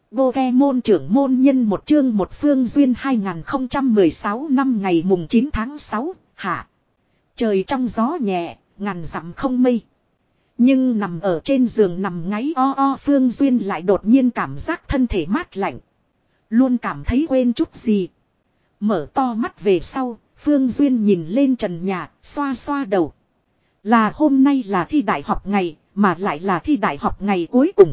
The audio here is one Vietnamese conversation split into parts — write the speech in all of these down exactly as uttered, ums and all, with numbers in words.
Pokemon trưởng môn nhân một chương một phương duyên hai không một sáu năm ngày mùng chín tháng sáu, hạ. Trời trong gió nhẹ, ngàn dặm không mây. Nhưng nằm ở trên giường nằm ngáy o o Phương Duyên lại đột nhiên cảm giác thân thể mát lạnh. Luôn cảm thấy quên chút gì. Mở to mắt về sau, Phương Duyên nhìn lên trần nhà, xoa xoa đầu. Là hôm nay là thi đại học ngày, mà lại là thi đại học ngày cuối cùng.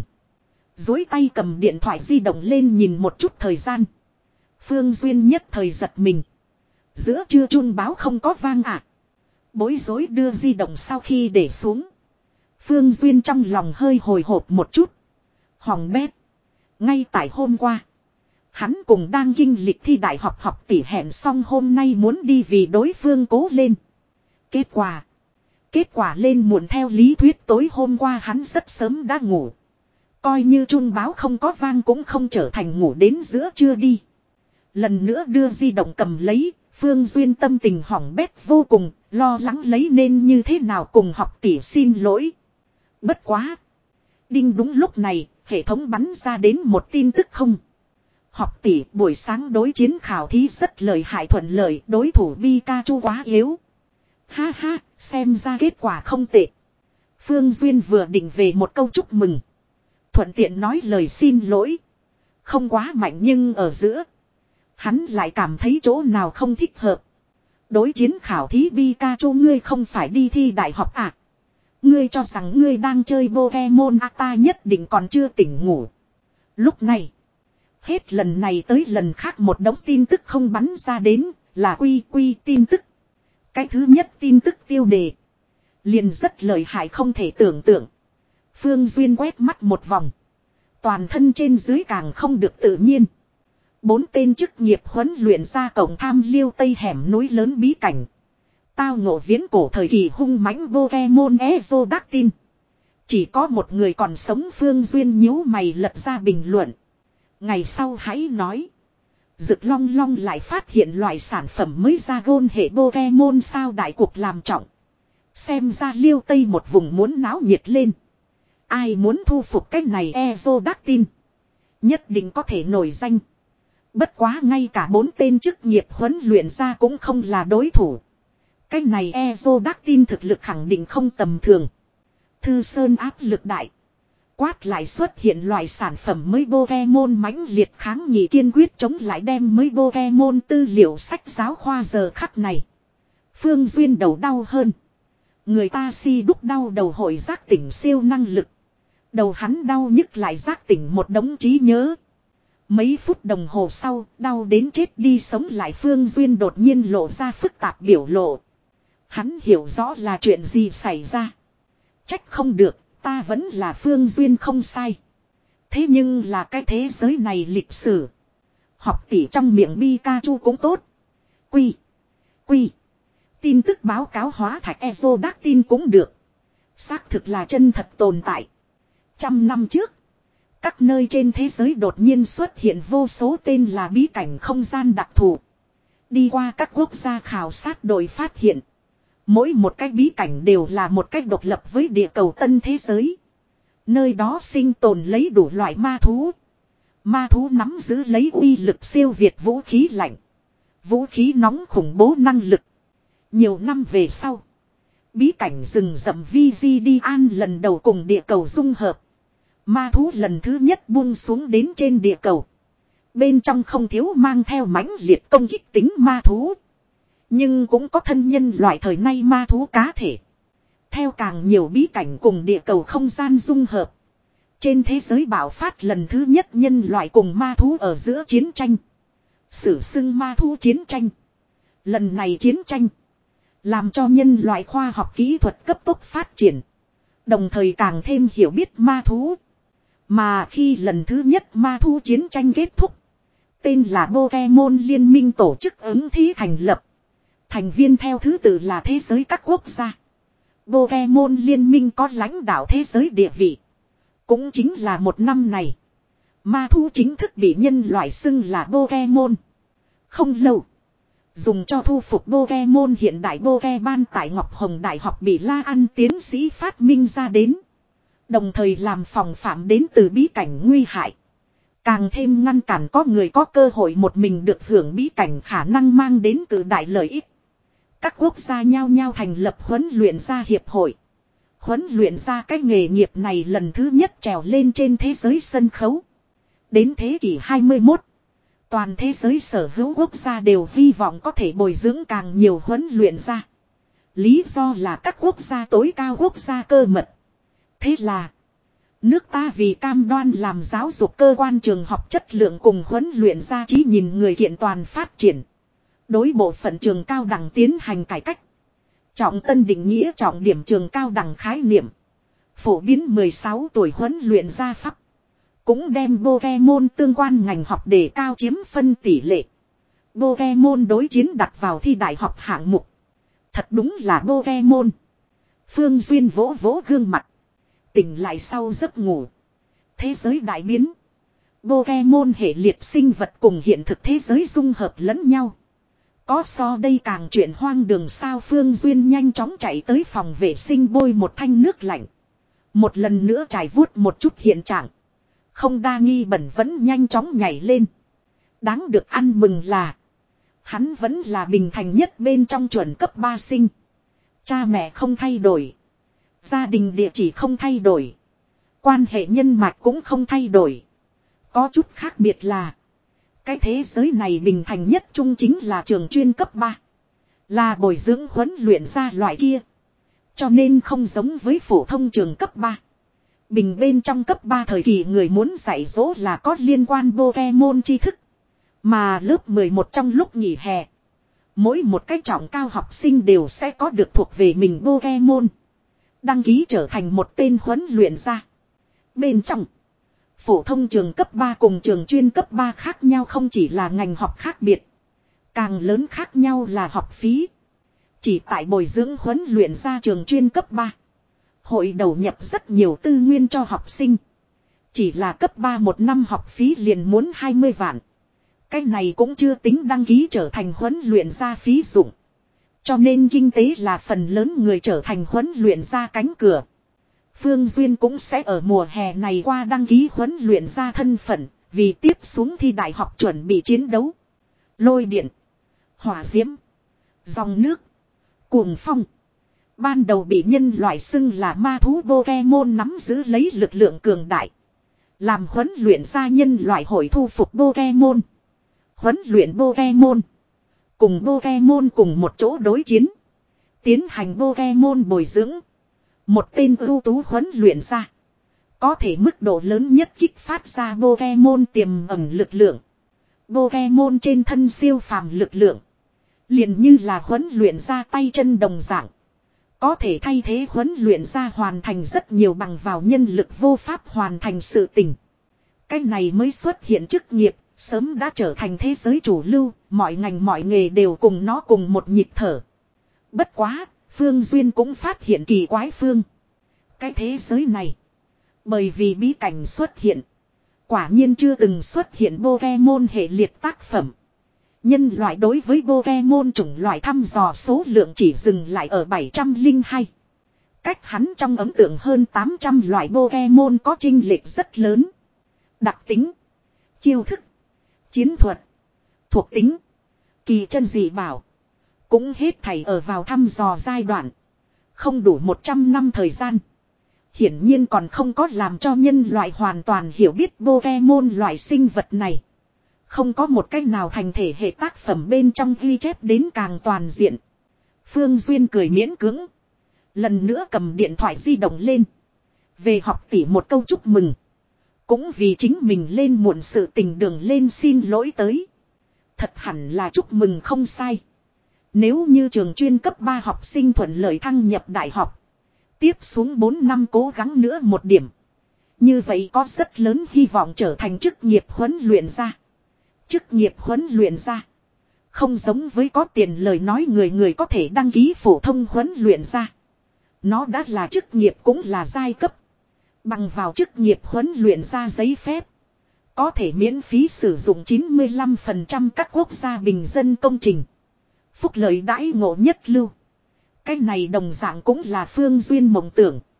Dối tay cầm điện thoại di động lên nhìn một chút thời gian. Phương Duyên nhất thời giật mình. Giữa trưa chuông báo không có vang ạ. À. Bối rối đưa di động sau khi để xuống. Phương Duyên trong lòng hơi hồi hộp một chút. Hỏng bét. Ngay tại hôm qua. Hắn cùng đang kinh lịch thi đại học học tỷ hẹn xong hôm nay muốn đi vì đối phương cố lên. Kết quả. Kết quả lên muộn theo lý thuyết tối hôm qua hắn rất sớm đã ngủ. Coi như chuông báo không có vang cũng không trở thành ngủ đến giữa trưa đi. Lần nữa đưa di động cầm lấy, Phương Duyên tâm tình hỏng bét vô cùng, lo lắng lấy nên như thế nào cùng học tỷ xin lỗi. Bất quá. Đinh đúng lúc này, hệ thống bắn ra đến một tin tức không. Học tỷ buổi sáng đối chiến khảo thí rất lợi hại thuận lợi, đối thủ Pikachu quá yếu. Ha ha, xem ra kết quả không tệ. Phương Duyên vừa định về một câu chúc mừng. Thuận tiện nói lời xin lỗi. Không quá mạnh nhưng ở giữa. Hắn lại cảm thấy chỗ nào không thích hợp. Đối chiến khảo thí Pikachu ngươi không phải đi thi đại học à? Ngươi cho rằng ngươi đang chơi Pokemon à, ta nhất định còn chưa tỉnh ngủ. Lúc này. Hết lần này tới lần khác một đống tin tức không bắn ra đến. Là quy quy tin tức. Cái thứ nhất tin tức tiêu đề. Liền rất lợi hại không thể tưởng tượng. Phương Duyên quét mắt một vòng. Toàn thân trên dưới càng không được tự nhiên. Bốn tên chức nghiệp huấn luyện ra cổng tham liêu tây hẻm núi lớn bí cảnh. Tao ngộ viễn cổ thời kỳ hung mãnh Pokemon Exodactyl. Chỉ có một người còn sống. Phương Duyên nhíu mày lật ra bình luận. Ngày sau hãy nói. Dực Long Long lại phát hiện loại sản phẩm mới ra gôn hệ Pokemon sao đại cuộc làm trọng. Xem ra liêu tây một vùng muốn náo nhiệt lên. Ai muốn thu phục cái này Exodactyl. Nhất định có thể nổi danh. Bất quá ngay cả bốn tên chức nghiệp huấn luyện ra cũng không là đối thủ. Cái này Exodactyl thực lực khẳng định không tầm thường. Thư Sơn áp lực đại. Quát lại xuất hiện loại sản phẩm mới Pokemon mãnh liệt kháng nghị kiên quyết chống lại đem mới Pokemon tư liệu sách giáo khoa giờ khắc này. Phương Duyên đầu đau hơn. Người ta si đúc đau đầu hội giác tỉnh siêu năng lực. Đầu hắn đau nhức lại giác tỉnh một đống trí nhớ. Mấy phút đồng hồ sau, đau đến chết đi sống lại Phương Duyên đột nhiên lộ ra phức tạp biểu lộ. Hắn hiểu rõ là chuyện gì xảy ra. Trách không được, ta vẫn là Phương Duyên không sai. Thế nhưng là cái thế giới này lịch sử. Học tỷ trong miệng Pikachu cũng tốt. Quy. Quy. Tin tức báo cáo hóa thạch Exodactyl cũng được. Xác thực là chân thật tồn tại. Trăm năm trước. Các nơi trên thế giới đột nhiên xuất hiện vô số tên là bí cảnh không gian đặc thù. Đi qua các quốc gia khảo sát đội phát hiện. Mỗi một cái bí cảnh đều là một cách độc lập với địa cầu tân thế giới. Nơi đó sinh tồn lấy đủ loại ma thú. Ma thú nắm giữ lấy uy lực siêu việt vũ khí lạnh. Vũ khí nóng khủng bố năng lực. Nhiều năm về sau. Bí cảnh rừng rậm vi di đi an lần đầu cùng địa cầu dung hợp. Ma thú lần thứ nhất buông xuống đến trên địa cầu. Bên trong không thiếu mang theo mãnh liệt công kích tính ma thú. Nhưng cũng có thân nhân loại thời nay ma thú cá thể. Theo càng nhiều bí cảnh cùng địa cầu không gian dung hợp. Trên thế giới bạo phát lần thứ nhất nhân loại cùng ma thú ở giữa chiến tranh. Sử xưng ma thú chiến tranh. Lần này chiến tranh. Làm cho nhân loại khoa học kỹ thuật cấp tốc phát triển. Đồng thời càng thêm hiểu biết ma thú. Mà khi lần thứ nhất ma thú chiến tranh kết thúc. Tên là Pokemon Liên minh tổ chức ứng thí thành lập. Thành viên theo thứ tự là thế giới các quốc gia. Pokemon Liên minh có lãnh đạo thế giới địa vị. Cũng chính là một năm này. Ma thú chính thức bị nhân loại xưng là Pokemon. Không lâu. Dùng cho thu phục Pokemon hiện đại Pokemon tại Ngọc Hồng Đại học bị La Ăn tiến sĩ phát minh ra đến. Đồng thời làm phòng phạm đến từ bí cảnh nguy hại. Càng thêm ngăn cản có người có cơ hội một mình được hưởng bí cảnh khả năng mang đến cự đại lợi ích. Các quốc gia nhao nhao thành lập huấn luyện gia hiệp hội. Huấn luyện gia cái nghề nghiệp này lần thứ nhất trèo lên trên thế giới sân khấu. Đến thế kỷ hai mươi mốt, toàn thế giới sở hữu quốc gia đều hy vọng có thể bồi dưỡng càng nhiều huấn luyện gia. Lý do là các quốc gia tối cao quốc gia cơ mật. Thế là nước ta vì cam đoan làm giáo dục cơ quan trường học chất lượng cùng huấn luyện gia trí nhìn người kiện toàn phát triển. Đối bộ phận trường cao đẳng tiến hành cải cách. Trọng tân định nghĩa trọng điểm trường cao đẳng khái niệm. Phổ biến mười sáu tuổi huấn luyện gia pháp. Cũng đem Pokemon tương quan ngành học đề cao chiếm phân tỷ lệ. Pokemon đối chiến đặt vào thi đại học hạng mục. Thật đúng là Pokemon. Phương Duyên vỗ vỗ gương mặt. Tỉnh lại sau giấc ngủ. Thế giới đại biến. Pokemon hệ liệt sinh vật cùng hiện thực thế giới dung hợp lẫn nhau. Có so đây càng chuyện hoang đường sao. Phương Duyên nhanh chóng chạy tới phòng vệ sinh bôi một thanh nước lạnh. Một lần nữa trải vuốt một chút hiện trạng. Không đa nghi bẩn vẫn nhanh chóng nhảy lên. Đáng được ăn mừng là hắn vẫn là bình thành nhất bên trong chuẩn cấp ba sinh. Cha mẹ không thay đổi. Gia đình địa chỉ không thay đổi. Quan hệ nhân mạch cũng không thay đổi. Có chút khác biệt là cái thế giới này bình thành nhất trung chính là trường chuyên cấp ba. Là bồi dưỡng huấn luyện ra loại kia. Cho nên không giống với phổ thông trường cấp ba. Bình bên trong cấp ba thời kỳ người muốn dạy dỗ là có liên quan Pokemon tri thức. Mà lớp mười một trong lúc nghỉ hè. Mỗi một cái trọng cao học sinh đều sẽ có được thuộc về mình Pokemon. Đăng ký trở thành một tên huấn luyện gia. Bên trong, phổ thông trường cấp ba cùng trường chuyên cấp ba khác nhau không chỉ là ngành học khác biệt. Càng lớn khác nhau là học phí. Chỉ tại bồi dưỡng huấn luyện gia trường chuyên cấp ba. Hội đầu nhập rất nhiều tư nguyên cho học sinh. Chỉ là cấp ba một năm học phí liền muốn hai mươi vạn. Cái này cũng chưa tính đăng ký trở thành huấn luyện gia phí dụng. Cho nên kinh tế là phần lớn người trở thành huấn luyện gia cánh cửa. Phương Duyên cũng sẽ ở mùa hè này qua đăng ký huấn luyện gia thân phận, vì tiếp xuống thi đại học chuẩn bị chiến đấu. Lôi điện, hỏa diễm, dòng nước, cuồng phong. Ban đầu bị nhân loại xưng là ma thú Pokemon nắm giữ lấy lực lượng cường đại. Làm huấn luyện gia nhân loại hội thu phục Pokemon. Huấn luyện Pokemon. Cùng Pokemon cùng một chỗ đối chiến. Tiến hành Pokemon bồi dưỡng. Một tên ưu tú huấn luyện gia. Có thể mức độ lớn nhất kích phát ra Pokemon tiềm ẩn lực lượng. Pokemon trên thân siêu phàm lực lượng. Liền như là huấn luyện gia tay chân đồng dạng. Có thể thay thế huấn luyện gia hoàn thành rất nhiều bằng vào nhân lực vô pháp hoàn thành sự tình. Cái này mới xuất hiện chức nghiệp, sớm đã trở thành thế giới chủ lưu, mọi ngành mọi nghề đều cùng nó cùng một nhịp thở. Bất quá, Phương Duyên cũng phát hiện kỳ quái phương. Cái thế giới này, bởi vì bí cảnh xuất hiện, quả nhiên chưa từng xuất hiện Pokemon hệ liệt tác phẩm. Nhân loại đối với Pokemon chủng loại thăm dò số lượng chỉ dừng lại ở bảy trăm lẻ hai. Cách hắn trong ấn tượng hơn tám trăm loại Pokemon có chênh lệch rất lớn. Đặc tính, chiêu thức, chiến thuật, thuộc tính, kỳ chân dị bảo. Cũng hết thảy ở vào thăm dò giai đoạn. Không đủ một trăm năm thời gian. Hiển nhiên còn không có làm cho nhân loại hoàn toàn hiểu biết Pokemon loại sinh vật này. Không có một cách nào thành thể hệ tác phẩm bên trong ghi chép đến càng toàn diện. Phương Duyên cười miễn cưỡng. Lần nữa cầm điện thoại di động lên. Về học tỷ một câu chúc mừng. Cũng vì chính mình lên muộn sự tình đường lên xin lỗi tới. Thật hẳn là chúc mừng không sai. Nếu như trường chuyên cấp ba học sinh thuận lợi thăng nhập đại học. Tiếp xuống bốn năm cố gắng nữa một điểm. Như vậy có rất lớn hy vọng trở thành chức nghiệp huấn luyện gia. Chức nghiệp huấn luyện gia. Không giống với có tiền lời nói người người có thể đăng ký phổ thông huấn luyện gia. Nó đã là chức nghiệp cũng là giai cấp. Bằng vào chức nghiệp huấn luyện gia giấy phép. Có thể miễn phí sử dụng chín mươi lăm phần trăm các quốc gia bình dân công trình. Phúc lợi đãi ngộ nhất lưu. Cái này đồng dạng cũng là Phương Duyên mộng tưởng.